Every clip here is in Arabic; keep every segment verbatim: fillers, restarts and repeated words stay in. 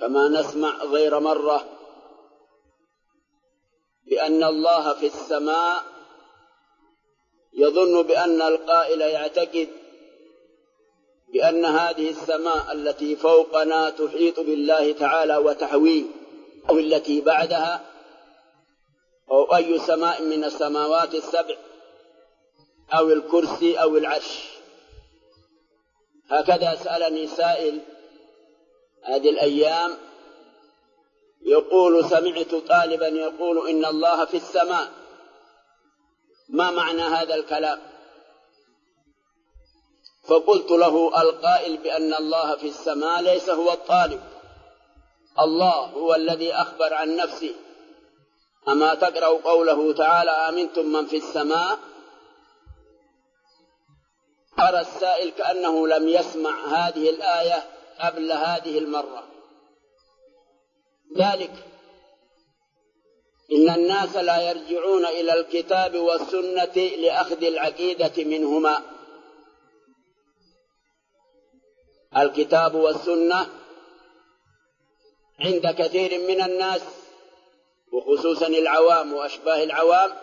كما نسمع غير مرة بأن الله في السماء، يظن بأن القائل يعتقد بأن هذه السماء التي فوقنا تحيط بالله تعالى وتحويه، أو التي بعدها، أو أي سماء من السماوات السبع، أو الكرسي أو العرش. هكذا سألني سائل هذه الأيام يقول: سمعت طالبا يقول إن الله في السماء، ما معنى هذا الكلام؟ فقلت له: القائل بأن الله في السماء ليس هو الطالب، الله هو الذي أخبر عن نفسه. أما تقرأ قوله تعالى: آمنتم من في السماء؟ أرى السائل كأنه لم يسمع هذه الآية قبل هذه المرة. ذلك إن الناس لا يرجعون إلى الكتاب والسنة لأخذ العقيدة منهما. الكتاب والسنة عند كثير من الناس، وخصوصا العوام وأشباه العوام،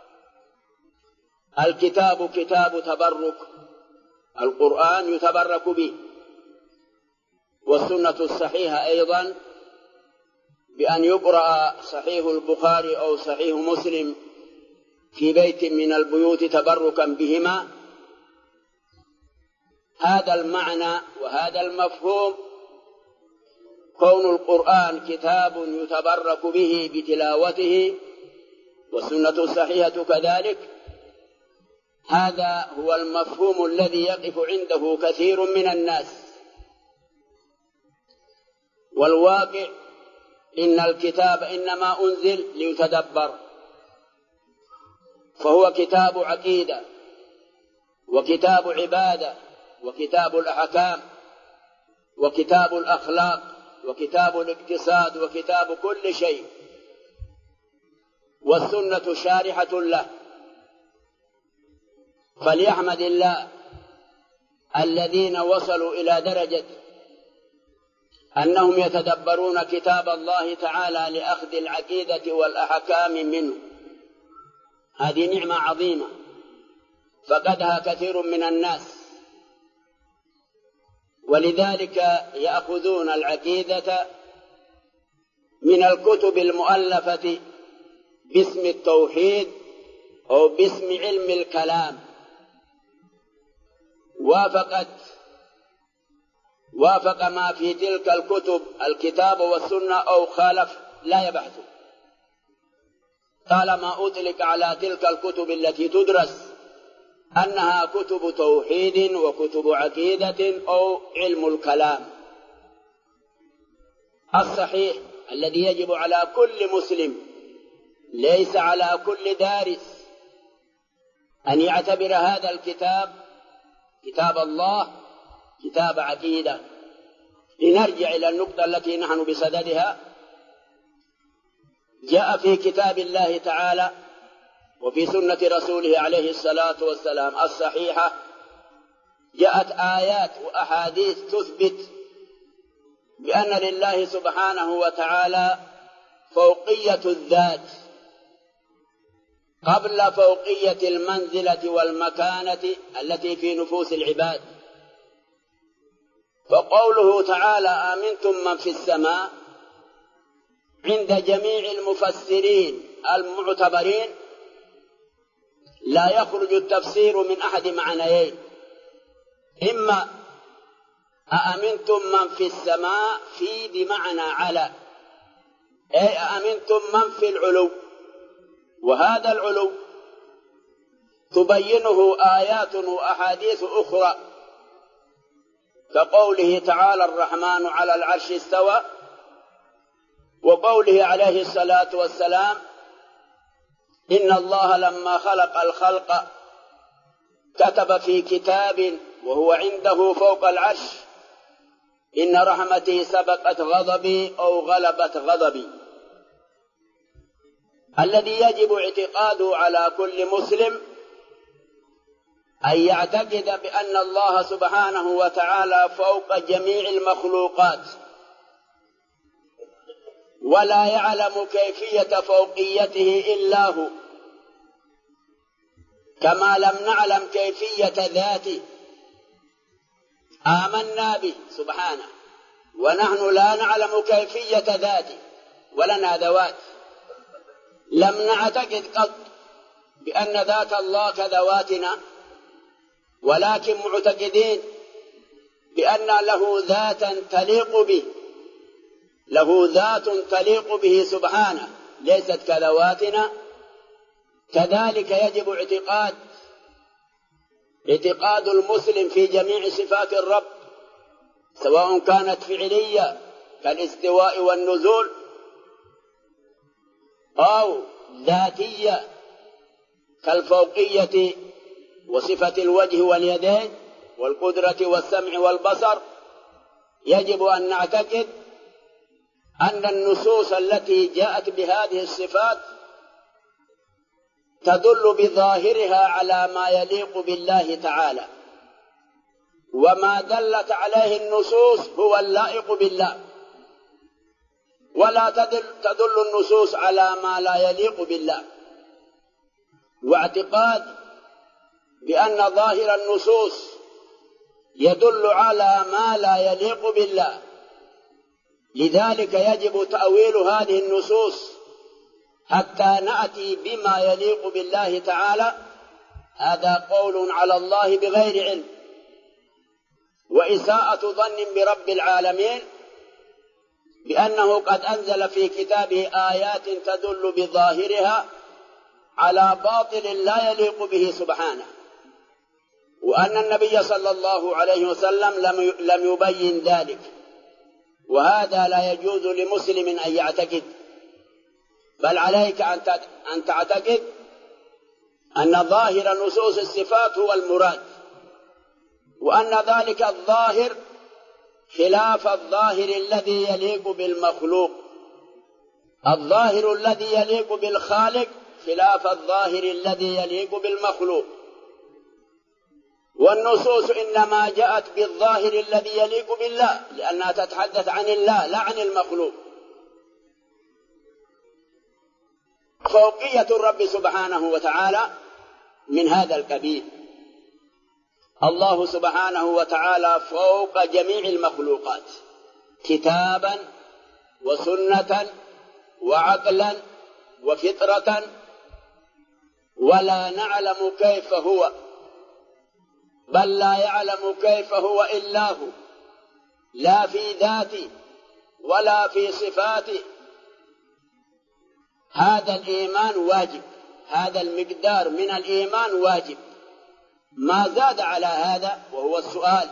الكتاب كتاب تبرك، القرآن يتبرك به، والسنة الصحيحة أيضا بأن يقرأ صحيح البخاري أو صحيح مسلم في بيت من البيوت تبركا بهما. هذا المعنى وهذا المفهوم، كون القرآن كتاب يتبرك به بتلاوته والسنة الصحيحة كذلك، هذا هو المفهوم الذي يقف عنده كثير من الناس. والواقع إن الكتاب إنما أنزل ليتدبر، فهو كتاب عقيدة وكتاب عبادة وكتاب الأحكام وكتاب الأخلاق وكتاب الاقتصاد وكتاب كل شيء، والسنة شارحة له. فليحمد الله الذين وصلوا إلى درجة أنهم يتدبرون كتاب الله تعالى لأخذ العقيدة والأحكام منه. هذه نعمة عظيمة فقدها كثير من الناس، ولذلك يأخذون العقيدة من الكتب المؤلفة باسم التوحيد أو باسم علم الكلام. وافقت وافق ما في تلك الكتب الكتاب والسنة أو خالف لا يبحث، طالما أطلق على تلك الكتب التي تدرس أنها كتب توحيد وكتب عقيدة أو علم الكلام. الصحيح الذي يجب على كل مسلم، ليس على كل دارس، أن يعتبر هذا الكتاب كتاب الله كتاب عقيدة. لنرجع إلى النقطة التي نحن بصددها. جاء في كتاب الله تعالى وفي سنة رسوله عليه الصلاة والسلام الصحيحة، جاءت آيات وأحاديث تثبت بأن لله سبحانه وتعالى فوقية الذات قبل فوقية المنزلة والمكانة التي في نفوس العباد. فقوله تعالى: آمنتم من في السماء، عند جميع المفسرين المعتبرين لا يخرج التفسير من أحد معنيين: إما أأمنتم من في السماء في بمعنى على، أي أأمنتم من في العلو، وهذا العلو تبينه آيات وأحاديث أخرى، كقوله تعالى: الرحمن على العرش استوى، وقوله عليه الصلاة والسلام: إن الله لما خلق الخلق كتب في كتاب وهو عنده فوق العرش: إن رحمتي سبقت غضبي أو غلبت غضبي. الذي يجب اعتقاده على كل مسلم أن يعتقد بأن الله سبحانه وتعالى فوق جميع المخلوقات، ولا يعلم كيفية فوقيته إلا هو، كما لم نعلم كيفية ذاته. آمنا به سبحانه ونحن لا نعلم كيفية ذاته ولنا ذوات. لم نعتقد قط بأن ذات الله كذواتنا، ولكن معتقدين بأن له ذاتا تليق به، له ذات تليق به سبحانه ليست كذواتنا. كذلك يجب اعتقاد اعتقاد المسلم في جميع صفات الرب، سواء كانت فعلية كالاستواء والنزول، أو ذاتية كالفوقية وصفة الوجه واليدين والقدرة والسمع والبصر. يجب أن نعتقد أن النصوص التي جاءت بهذه الصفات تدل بظاهرها على ما يليق بالله تعالى، وما دلت عليه النصوص هو اللائق بالله، ولا تدل, تدل النصوص على ما لا يليق بالله. واعتقاد بأن ظاهر النصوص يدل على ما لا يليق بالله، لذلك يجب تأويل هذه النصوص حتى نأتي بما يليق بالله تعالى. هذا قول على الله بغير علم وإساءة ظن برب العالمين، بأنه قد أنزل في كتابه آيات تدل بظاهرها على باطل لا يليق به سبحانه، وأن النبي صلى الله عليه وسلم لم يبين ذلك. وهذا لا يجوز لمسلم أن يعتقد، بل عليك أن تعتقد أن ظاهر نصوص الصفات هو المراد، وأن ذلك الظاهر خلاف الظاهر الذي يليق بالمخلوق. الظاهر الذي يليق بالخالق خلاف الظاهر الذي يليق بالمخلوق، والنصوص إنما جاءت بالظاهر الذي يليق بالله، لأنها تتحدث عن الله لا عن المخلوق. فوقية الرب سبحانه وتعالى من هذا القبيل. الله سبحانه وتعالى فوق جميع المخلوقات كتابا وسنة وعقلا وفطرة، ولا نعلم كيف هو، بل لا يعلم كيف هو إلا هو، لا في ذاته ولا في صفاته. هذا الإيمان واجب، هذا المقدار من الإيمان واجب. ما زاد على هذا وهو السؤال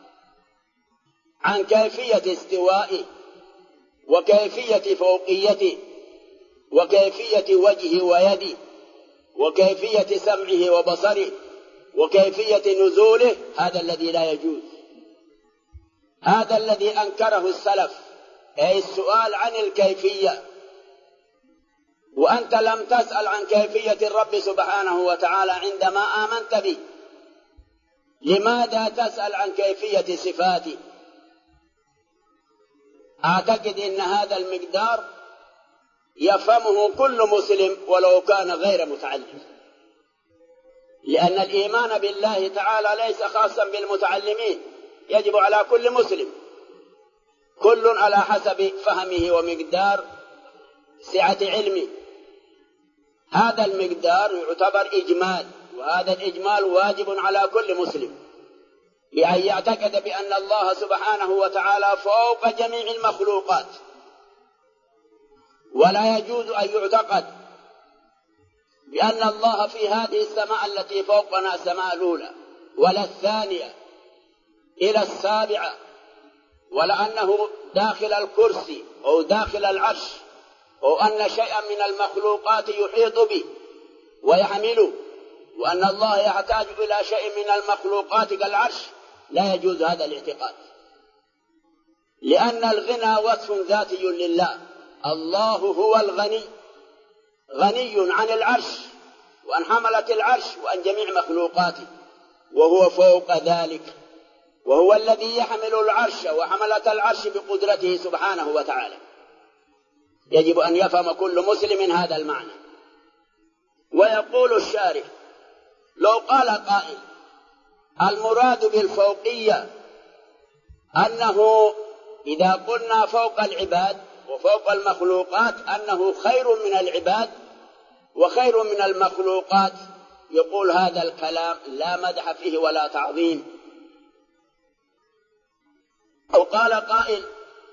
عن كيفية استوائه وكيفية فوقيته وكيفية وجهه ويده وكيفية سمعه وبصره وكيفية نزوله. هذا الذي لا يجوز، هذا الذي أنكره السلف، أي السؤال عن الكيفية. وأنت لم تسأل عن كيفية الرب سبحانه وتعالى عندما آمنت به، لماذا تسأل عن كيفية صفاته؟ أعتقد أن هذا المقدار يفهمه كل مسلم ولو كان غير متعلم، لأن الإيمان بالله تعالى ليس خاصا بالمتعلمين، يجب على كل مسلم، كل على حسب فهمه ومقدار سعة علمه. هذا المقدار يعتبر إجمال، وهذا الإجمال واجب على كل مسلم، بأن يعتقد بأن الله سبحانه وتعالى فوق جميع المخلوقات. ولا يجوز أن يعتقد بأن الله في هذه السماء التي فوقنا السماء الأولى ولا الثانية إلى السابعة، ولا أنه داخل الكرسي أو داخل العرش، أو أن شيئا من المخلوقات يحيط به ويحمله، وأن الله يحتاج إلى شيء من المخلوقات كالعرش. لا يجوز هذا الاعتقاد، لأن الغنى وصف ذاتي لله. الله هو الغني، غني عن العرش وعن حملة العرش وعن جميع مخلوقاته، وهو فوق ذلك، وهو الذي يحمل العرش وحملة العرش بقدرته سبحانه وتعالى. يجب أن يفهم كل مسلم هذا المعنى. ويقول الشارح: لو قال قائل المراد بالفوقية أنه إذا قلنا فوق العباد وفوق المخلوقات أنه خير من العباد وخير من المخلوقات، يقول هذا الكلام لا مدح فيه ولا تعظيم. أو قال قائل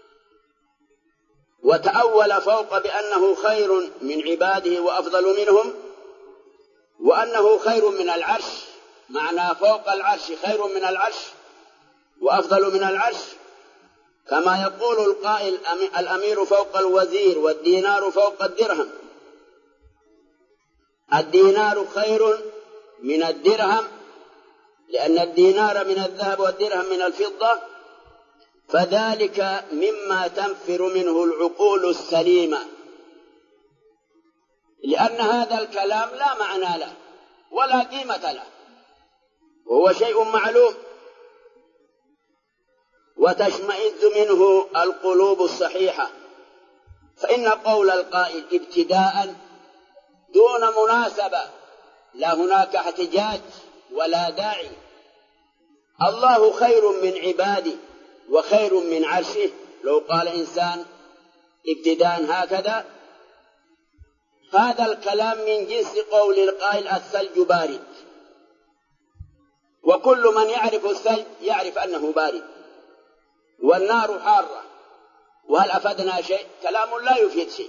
وتأول فوق بأنه خير من عباده وأفضل منهم، وأنه خير من العرش، معنى فوق العرش خير من العرش وأفضل من العرش، كما يقول القائل الأمير فوق الوزير والدينار فوق الدرهم. الدينار خير من الدرهم لأن الدينار من الذهب والدرهم من الفضة، فذلك مما تنفر منه العقول السليمة، لأن هذا الكلام لا معنى له ولا قيمة له وهو شيء معلوم، وتشمئز منه القلوب الصحيحة. فإن قول القائل ابتداء دون مناسبة لا هناك احتجاج ولا داعي. الله خير من عباده وخير من عرشه. لو قال إنسان ابتداء هكذا، هذا الكلام من جنس قول القائل الثلج بارد، وكل من يعرف الثلج يعرف أنه بارد، والنار حارة، وهل أفدنا شيء؟ كلام لا يفيد شيء.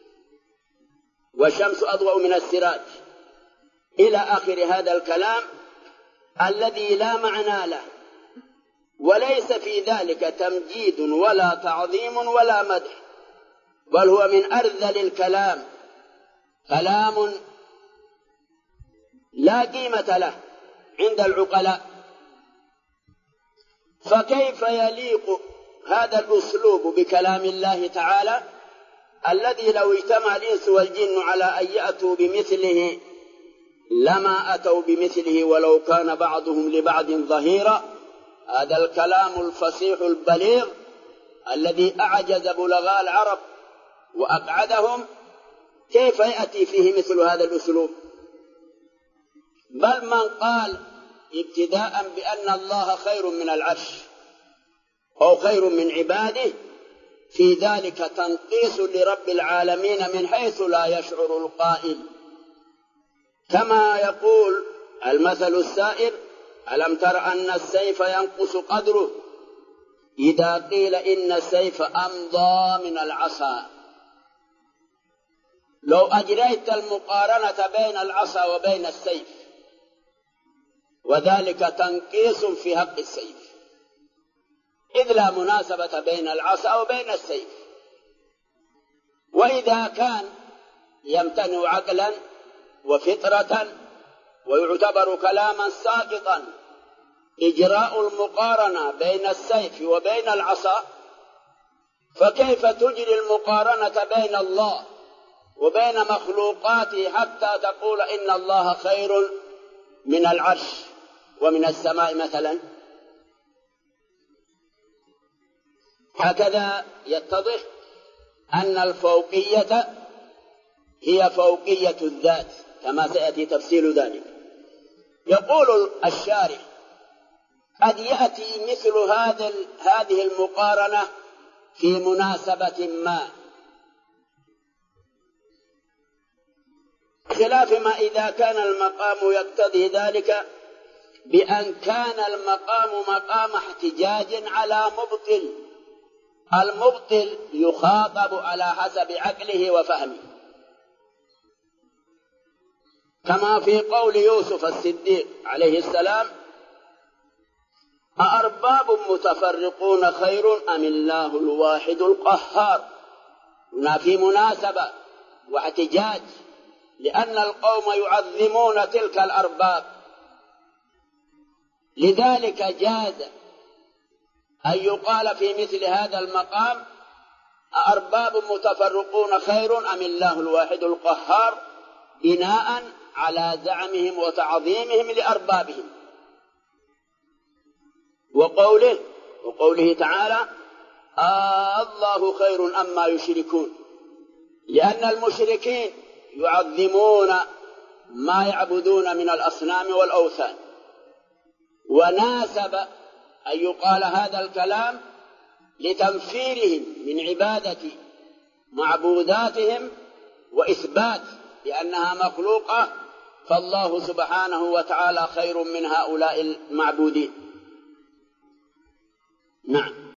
والشمس أضوأ من السراج إلى آخر هذا الكلام الذي لا معنى له، وليس في ذلك تمجيد ولا تعظيم ولا مدح، بل هو من أرذل الكلام، كلام لا قيمة له عند العقلاء. فكيف يليق هذا الأسلوب بكلام الله تعالى الذي لو اجتمع الإنس والجن على أن يأتوا بمثله لما أتوا بمثله ولو كان بعضهم لبعض ظهيرا؟ هذا الكلام الفصيح البليغ الذي أعجز بلغاء العرب وأقعدهم، كيف يأتي فيه مثل هذا الأسلوب؟ بل من قال ابتداء بأن الله خير من العرش أو خير من عباده، في ذلك تنقيص لرب العالمين من حيث لا يشعر القائل، كما يقول المثل السائر: ألم تر أن السيف ينقص قدره إذا قيل إن السيف أمضى من العصا. لو أجريت المقارنة بين العصا وبين السيف، وذلك تنقيص في حق السيف، إذ لا مناسبة بين العصا وبين السيف. وإذا كان يمتنع عقلا وفطرة ويعتبر كلاما ساقطا إجراء المقارنة بين السيف وبين العصا، فكيف تجري المقارنة بين الله وبين مخلوقاته حتى تقول إن الله خير من العرش ومن السماء مثلا؟ هكذا يتضح أن الفوقية هي فوقية الذات كما سيأتي تفصيل ذلك. يقول الشارح: قد يأتي مثل هذه المقارنة في مناسبة ما، خلاف ما إذا كان المقام يقتضي ذلك بأن كان المقام مقام احتجاج على مبطل. المبطل يخاطب على حسب عقله وفهمه، كما في قول يوسف الصديق عليه السلام: أأرباب متفرقون خير أم الله الواحد القهار؟ هنا في مناسبة واحتجاج، لأن القوم يعظمون تلك الأرباب، لذلك جاز أن يقال في مثل هذا المقام: أأرباب متفرقون خير أم الله الواحد القهار، بناء على زعمهم وتعظيمهم لأربابهم. وقوله وقوله تعالى: آه الله خير أما يشركون، لأن المشركين يعظمون ما يعبدون من الأصنام والأوثان، وناسب أن يقال هذا الكلام لتنفيرهم من عبادة معبوداتهم وإثبات لأنها مخلوقة، فالله سبحانه وتعالى خير من هؤلاء المعبودين. نعم.